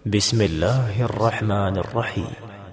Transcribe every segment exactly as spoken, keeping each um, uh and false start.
بسم الله الرحمن الرحيم.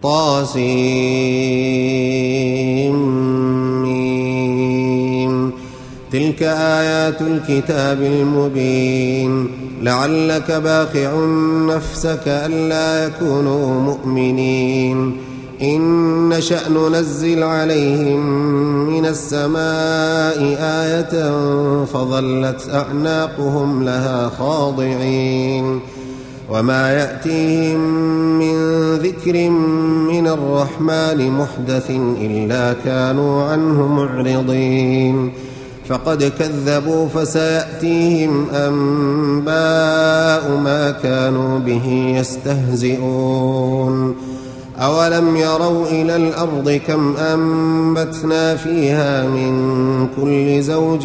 طاسيم. تلك آيات الكتاب المبين. لعلك باخع نفسك ألا يكونوا مؤمنين. إن نشأ ننزل عليهم من السماء آية فظلت أعناقهم لها خاضعين. وما يأتيهم من ذكر من الرحمن محدث إلا كانوا عنه معرضين. فقد كذبوا فسيأتيهم أنباء ما كانوا به يستهزئون. أولم يروا إلى الأرض كم أنبتنا فيها من كل زوج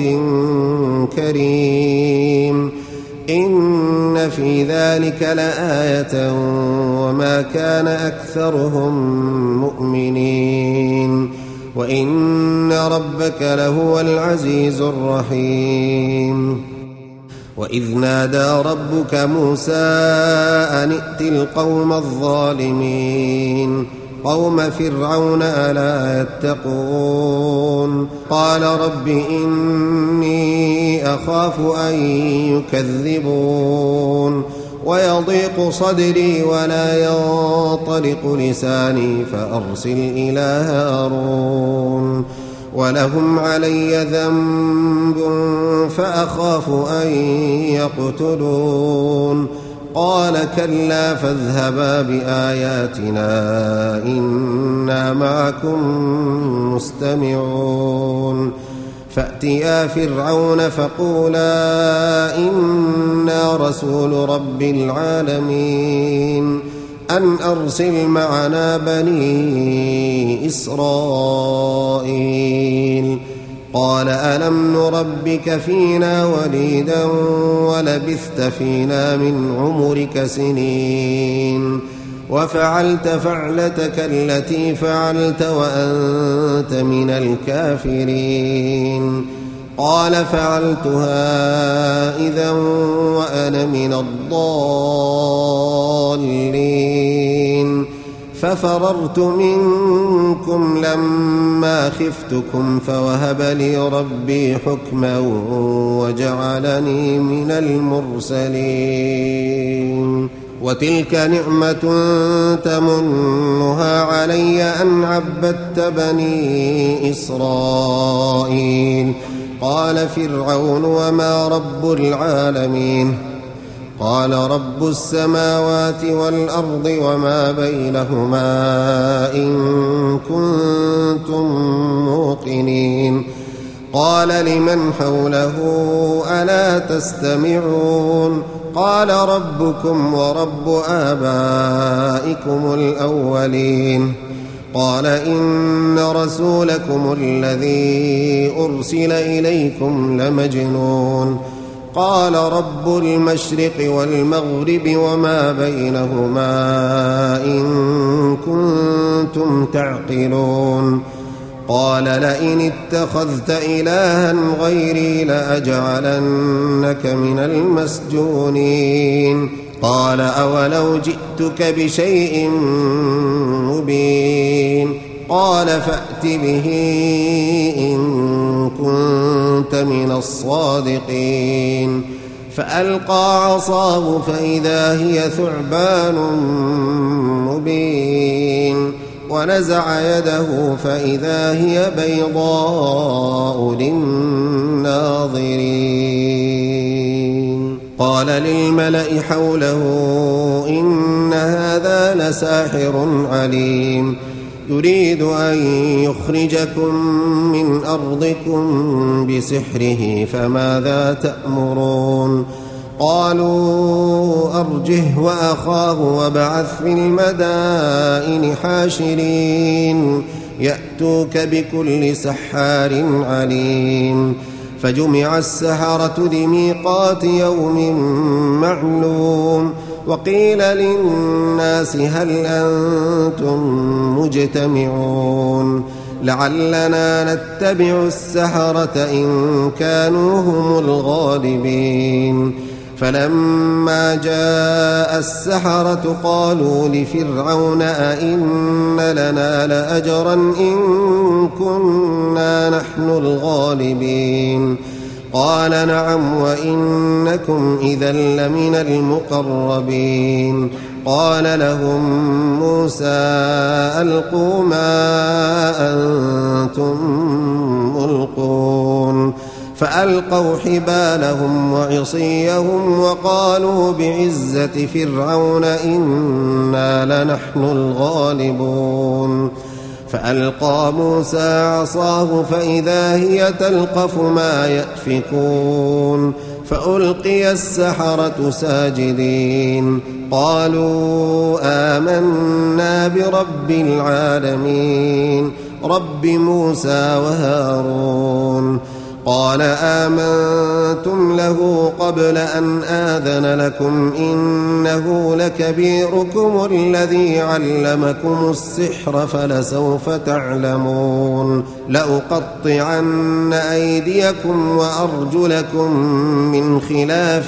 كريم. إن في ذلك لآية وما كان أكثرهم مؤمنين وإن ربك لهو العزيز الرحيم. وإذ نادى ربك موسى أن ائت القوم الظالمين قوم فرعون ألا يتقون. قال رب إني أخاف أن يكذبون ويضيق صدري ولا ينطلق لساني فأرسل إلى هارون ولهم علي ذنب فأخاف أن يقتلون. قال كلا فاذهبا بآياتنا إنا معكم مستمعون. فأتيا فرعون فقولا إنا رسول رب العالمين أن أرسل معنا بني إسرائيل. قال ألم نربك فينا وليدا ولبثت فينا من عمرك سنين وفعلت فعلتك التي فعلت وأنت من الكافرين. قال فعلتها إذا وأنا من الضالين ففررت منكم لما خفتكم فوهب لي ربي حكما وجعلني من المرسلين. وتلك نعمة تمنها علي أن عبدت بني إسرائيل. قال فرعون وما رب العالمين؟ قال رب السماوات والأرض وما بينهما إن كنتم موقنين. قال لمن حوله ألا تستمعون؟ قال ربكم ورب آبائكم الأولين. قال إن رسولكم الذي أرسل إليكم لمجنون. قال رب المشرق والمغرب وما بينهما إن كنتم تعقلون. قال لئن اتخذت إلها غيري لأجعلنك من المسجونين. قال أولو جئتك بشيء مبين. قال فأت به إن كنت من الصادقين. فألقى عصاه فإذا هي ثعبان مبين ونزع يده فإذا هي بيضاء للناظرين. قال للملأ حوله إن هذا لساحر عليم يريد أن يخرجكم من أرضكم بسحره فماذا تأمرون؟ قالوا أرجه وأخاه وابعث في المدائن حاشرين يأتوك بكل سحار عليم. فجمع السحرة لميقات يوم معلوم. وقيل للناس هل أنتم مجتمعون لعلنا نتبع السحرة إن كانوا هم الغالبين. فلما جاء السحرة قالوا لفرعون أئن لنا لأجرا إن كنا نحن الغالبين قال نعم وإنكم إذا لمن المقربين قال لهم موسى ألقوا ما أنتم ملقون فألقوا حبالهم وعصيهم وقالوا بعزة فرعون إنا لنحن الغالبون فألقى موسى عصاه فإذا هي تلقف ما يأفكون فألقي السحرة ساجدين قالوا آمنا برب العالمين رب موسى وهارون قال آمنتم له قبل أن آذن لكم إنه لكبيركم الذي علمكم السحر فلسوف تعلمون لأقطعن أيديكم وأرجلكم من خلاف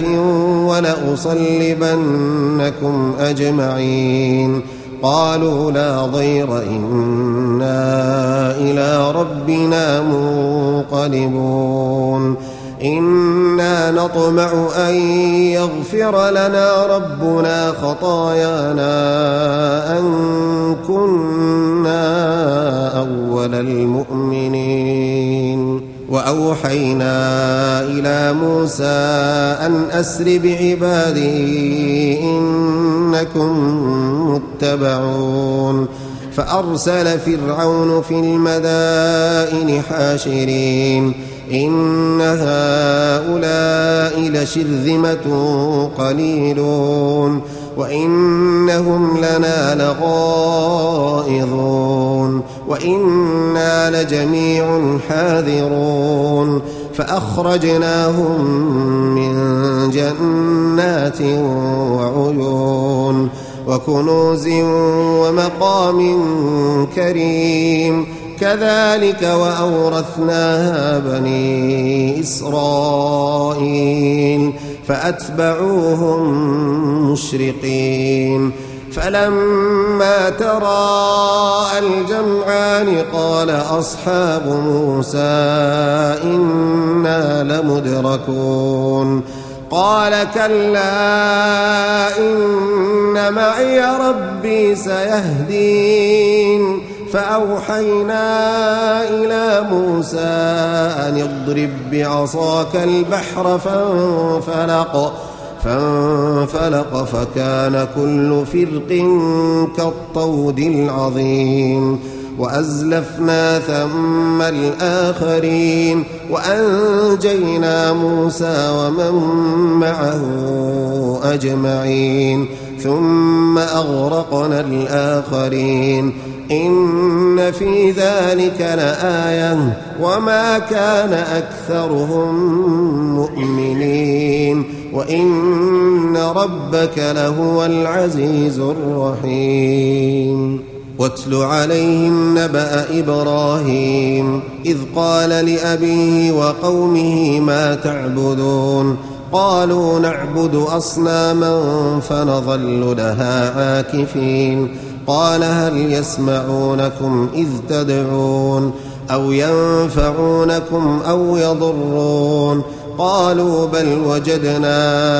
ولأصلبنكم أجمعين قالوا لا ضير إنا إلى ربنا منقلبون إنا نطمع أن يغفر لنا ربنا خطايانا أن كنا أول المؤمنين وأوحينا إلى موسى أن أسر بعبادي إنكم متبعون فأرسل فرعون في المدائن حاشرين إن هؤلاء لشرذمة قليلون وإنهم لنا لغائظون وإنا لجميع حاذرون فأخرجناهم من جنات وعيون وكنوز ومقام كريم كذلك وأورثناها بني إسرائيل فأتبعوهم مشرقين فلما تراءى الجمعان قال أصحاب موسى إنا لمدركون قال كلا إن معي ربي سيهدين فأوحينا إلى موسى أن اضرب بعصاك البحر فانفلق فانفلق فكان كل فرق كالطود العظيم وأزلفنا ثم الآخرين وأنجينا موسى ومن معه أجمعين ثم أغرقنا الآخرين إن في ذلك لآية وما كان أكثرهم مؤمنين وإن ربك لهو العزيز الرحيم واتل عليهم نبأ إبراهيم إذ قال لأبيه وقومه ما تعبدون قالوا نعبد أصناما فنظل لها عاكفين قال هل يسمعونكم إذ تدعون أو ينفعونكم أو يضرون قالوا بل وجدنا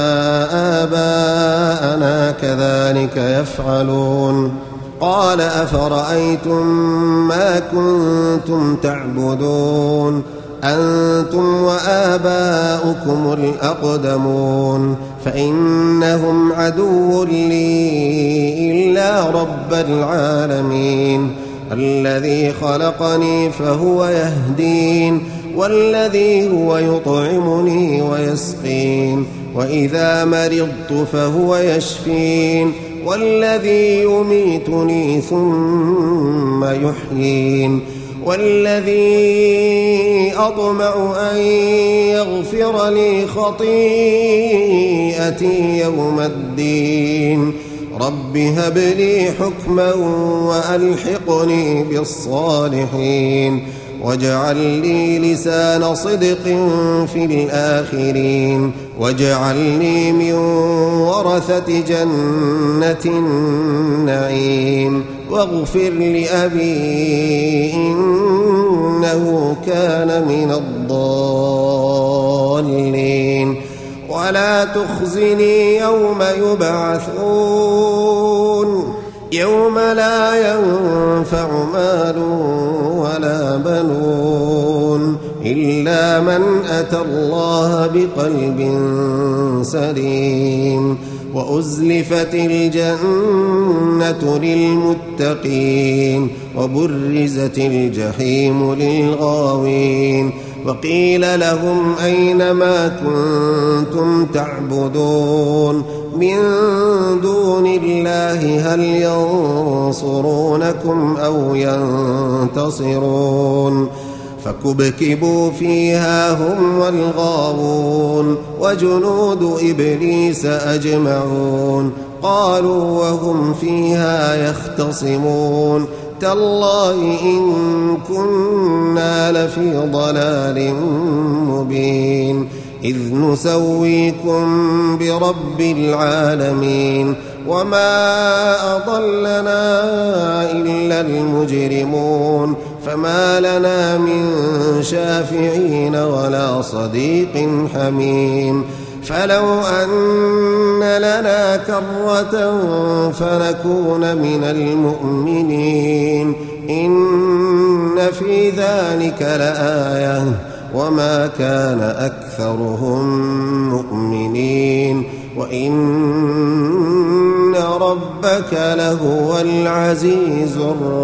آباءنا كذلك يفعلون قال أفرأيتم ما كنتم تعبدون أنتم وآباؤكم الأقدمون فإنهم عدو لي إلا رب العالمين الذي خلقني فهو يهدين والذي هو يطعمني ويسقين وإذا مرضت فهو يشفين والذي يميتني ثم يحيين والذي أطمع أن يغفر لي خطيئتي يوم الدين رب هب لي حكما وألحقني بالصالحين واجعل لي لسان صدق في الآخرين واجعلني من ورثة جنة النعيم واغفر لأبي إنه كان من الضالين ولا تخزني يوم يبعثون يوم لا ينفع مال ولا بنون إلا من أتى الله بقلب سليم وأزلفت الجنة للمتقين وبرزت الجحيم للغاوين وقيل لهم أين ما كنتم تعبدون من دون الله هل ينصرونكم أو ينتصرون فكبكبوا فيها هم والغاوون وجنود إبليس أجمعون قالوا وهم فيها يختصمون تالله إن كنا لفي ضلال مبين إذ نسويكم برب العالمين وما أضلنا إلا المجرمون فما لنا من شافعين ولا صديق حميم فلو أن لنا كرة فنكون من المؤمنين إن في ذلك لآية وما كان أكثرهم مؤمنين وإن ربك لهو العزيز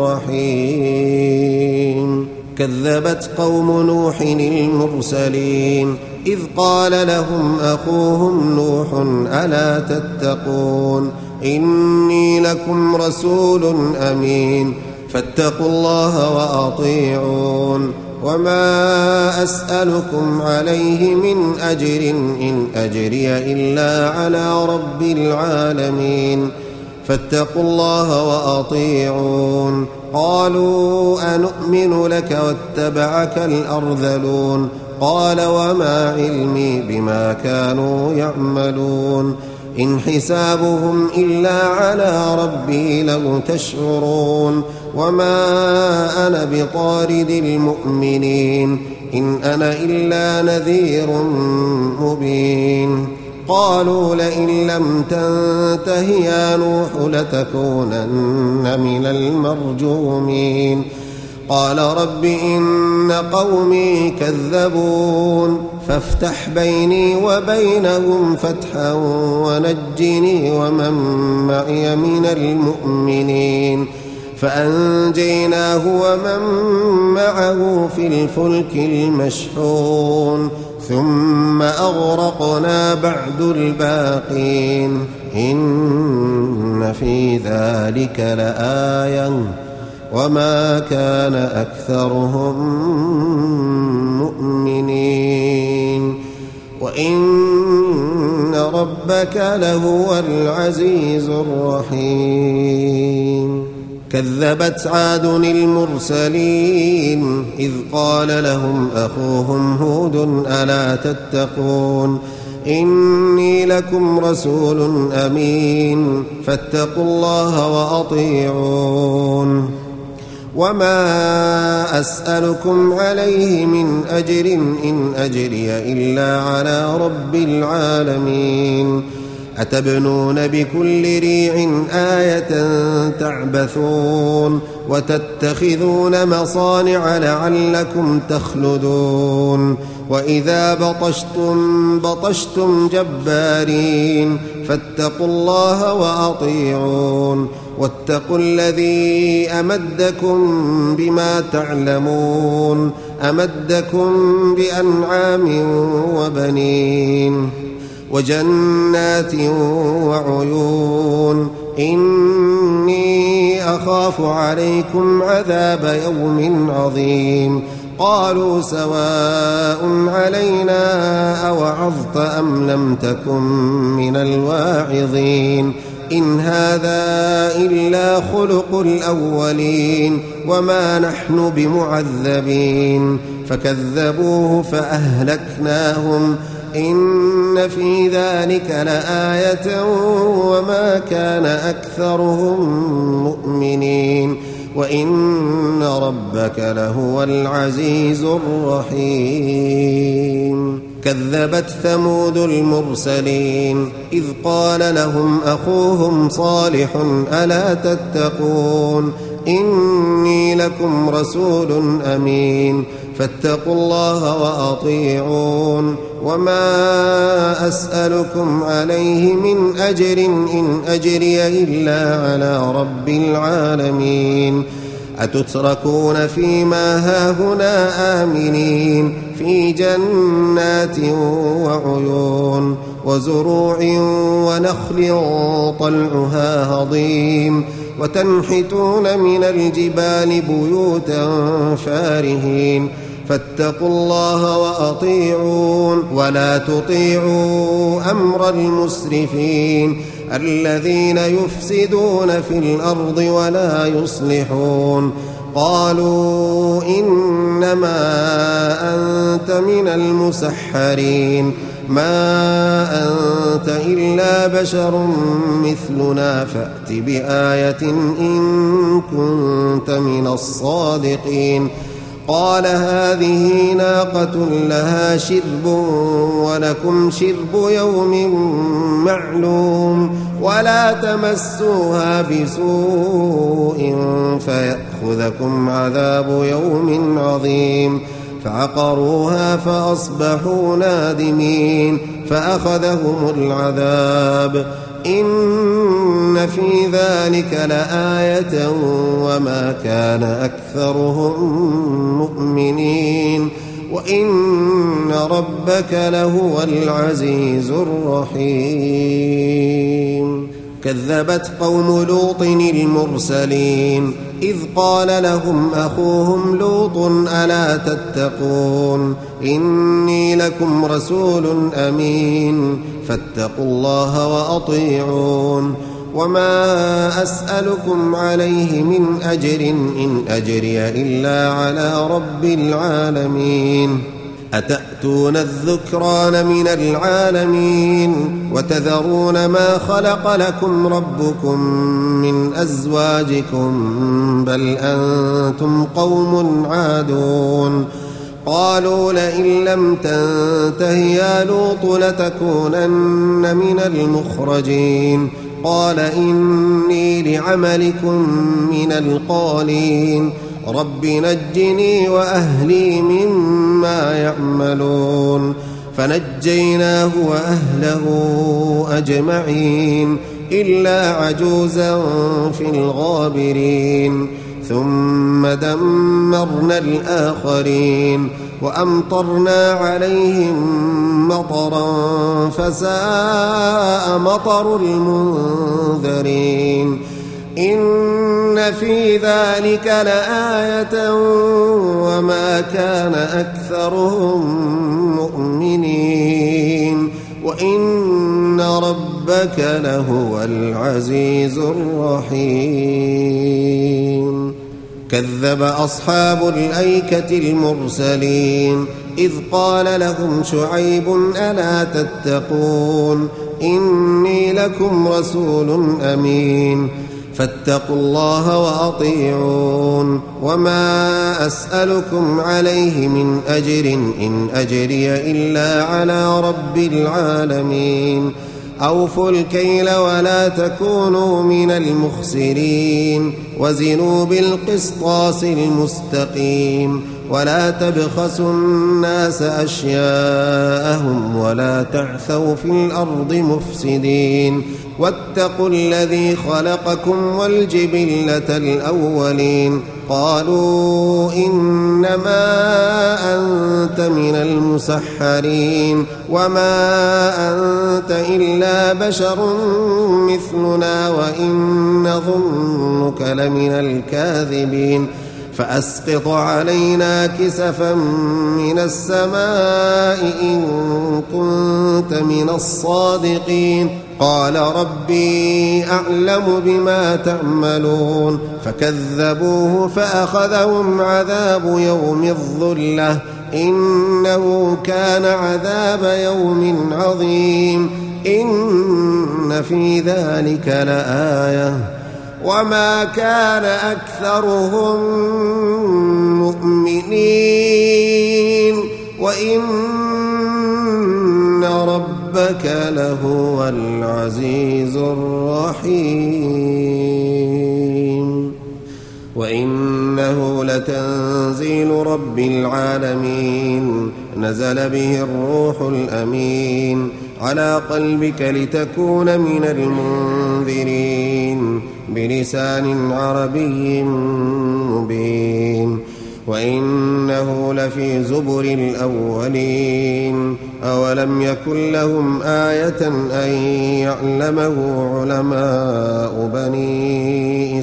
الرحيم كذبت قوم نوح المرسلين إذ قال لهم أخوهم نوح ألا تتقون إني لكم رسول أمين فاتقوا الله وأطيعون وما أسألكم عليه من أجر إن أجري إلا على رب العالمين فاتقوا الله وأطيعون قالوا أنؤمن لك واتبعك الأرذلون قال وما علمي بما كانوا يعملون إن حسابهم إلا على ربي لو تشعرون وما أنا بطارد المؤمنين إن أنا إلا نذير مبين قالوا لئن لم تنته يا نوح لتكونن من المرجومين قال رب إن قومي كذبون فافتح بيني وبينهم فتحا ونجني ومن معي من المؤمنين فأنجيناه ومن معه في الفلك المشحون ثم أغرقنا بعد الباقين إن في ذلك لآية وما كان أكثرهم مؤمنين وإن ربك لهو العزيز الرحيم كذبت عاد المرسلين إذ قال لهم أخوهم هود ألا تتقون إني لكم رسول أمين فاتقوا الله وأطيعون وما أسألكم عليه من أجر إن أجري إلا على رب العالمين أتبنون بكل ريع آية تعبثون وتتخذون مصانع لعلكم تخلدون وإذا بطشتم بطشتم جبارين فاتقوا الله وأطيعون واتقوا الذي أمدكم بما تعلمون أمدكم بأنعام وبنين وجنات وعيون إني أخاف عليكم عذاب يوم عظيم قالوا سواء علينا أوعظت أم لم تكن من الواعظين إن هذا إلا خلق الأولين وما نحن بمعذبين فكذبوه فأهلكناهم إن في ذلك لآية وما كان أكثرهم مؤمنين وإن ربك لهو العزيز الرحيم كذبت ثمود المرسلين إذ قال لهم أخوهم صالح ألا تتقون إني لكم رسول أمين فاتقوا الله وأطيعون وما أسألكم عليه من أجر إن أجري إلا على رب العالمين أتتركون فيما هاهنا آمنين في جنات وعيون وزروع ونخل طلعها هضيم وتنحتون من الجبال بيوتا فارهين فاتقوا الله وأطيعون ولا تطيعوا أمر المسرفين الذين يفسدون في الأرض ولا يصلحون قالوا إنما أنت من المسحرين ما أنت إلا بشر مثلنا فأت بآية إن كنت من الصادقين قال هذه ناقة لها شرب ولكم شرب يوم معلوم ولا تمسوها بسوء فيأخذكم عذاب يوم عظيم فعقروها فأصبحوا نادمين فأخذهم العذاب إن في ذلك لآية وما كان أكثرهم مؤمنين وإن ربك لهو العزيز الرحيم كذبت قوم لوط المرسلين إذ قال لهم أخوهم لوط ألا تتقون إني لكم رسول أمين فاتقوا الله وأطيعون وما أسألكم عليه من أجر إن أجري إلا على رب العالمين أتأتون الذكران من العالمين وتذرون ما خلق لكم ربكم من أزواجكم بل أنتم قوم عادون قالوا لئن لم تنته يا لوط لتكونن من المخرجين قال إني لعملكم من القالين رب نجني وأهلي مما يعملون فنجيناه وأهله أجمعين إلا عجوزا في الغابرين ثم دمرنا الآخرين وأمطرنا عليهم مطرا فساء مطر المنذرين إن في ذلك لآية وما كان أكثرهم مؤمنين وإن ربك لهو العزيز الرحيم كذب أصحاب الأيكة المرسلين إذ قال لهم شعيب ألا تتقون إني لكم رسول أمين فاتقوا الله وأطيعون وما أسألكم عليه من أجر إن أجري إلا على رب العالمين أوفوا الكيل ولا تكونوا من المخسرين وزنوا بالقسطاس المستقيم ولا تبخسوا الناس أشياءهم ولا تعثوا في الأرض مفسدين واتقوا الذي خلقكم والجبلة الأولين قالوا إنما أنت من المسحرين وما أنت إلا بشر مثلنا وإن نظنك لمن الكاذبين فأسقط علينا كسفا من السماء إن كنت من الصادقين قال ربي أعلم بما تعملون فكذبوه فأخذهم عذاب يوم الظلة إنه كان عذاب يوم عظيم إن في ذلك لآية وما كان أكثرهم مؤمنين وإن ربك لهو العزيز الرحيم وإنه لتنزيل رب العالمين نزل به الروح الأمين على قلبك لتكون من المنذرين بلسان عربي مبين وإنه لفي زبر الأولين أولم يكن لهم آية أن يعلمه علماء بني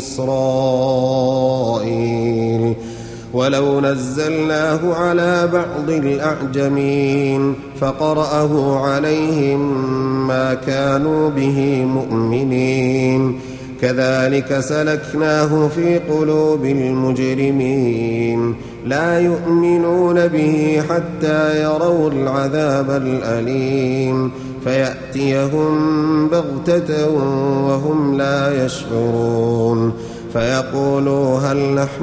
إسرائيل ولو نزلناه على بعض الأعجمين فقرأه عليهم ما كانوا به مؤمنين كذلك سلكناه في قلوب المجرمين لا يؤمنون به حتى يروا العذاب الأليم فيأتيهم بغتة وهم لا يشعرون فيقولوا هل نحن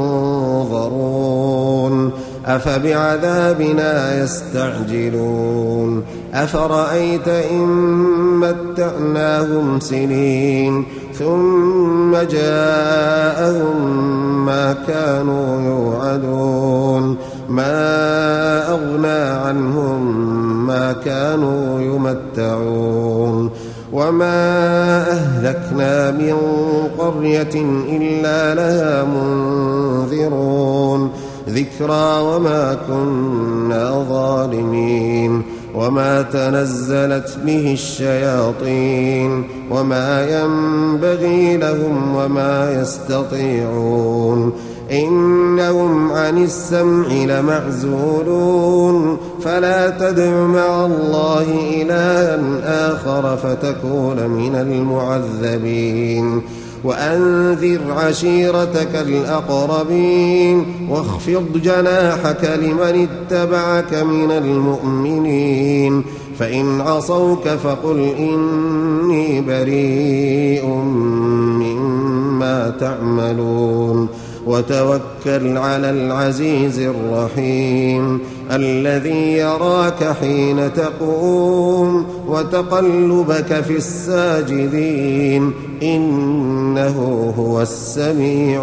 منظرون أفبعذابنا يستعجلون أفرأيت إن متعناهم سنين ثم جاءهم ما كانوا يوعدون ما أغنى عنهم ما كانوا يمتعون وما أهلكنا من قرية إلا لها منذرون ذكرى وما كنا ظالمين وما تنزلت به الشياطين وما ينبغي لهم وما يستطيعون إنهم عن السمع لمعزولون فلا تدع مع الله إلها آخر فتكون من المعذبين وأنذر عشيرتك الأقربين واخفض جناحك لمن اتبعك من المؤمنين فإن عصوك فقل إني بريء مما تعملون وتوكل على العزيز الرحيم الذي يراك حين تقوم وتقلبك في الساجدين إنه هو السميع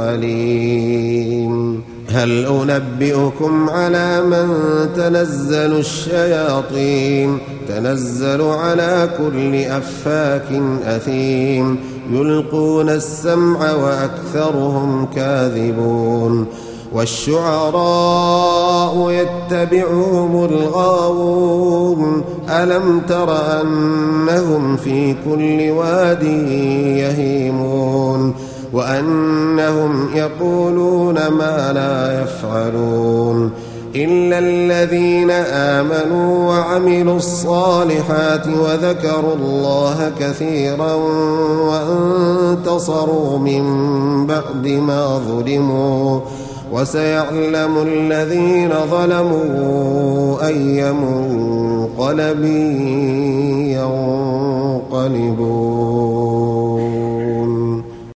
العليم هل أنبئكم على من تنزل الشياطين تنزل على كل أفاك أثيم يلقون السمع وأكثرهم كاذبون والشعراء يتبعهم الغاوون ألم تر أنهم في كل واد يهيمون وأنهم يقولون ما لا يفعلون إلا الذين آمنوا وعملوا الصالحات وذكروا الله كثيرا وانتصروا من بعد ما ظلموا وسيعلم الذين ظلموا أي منقلب ينقلبون.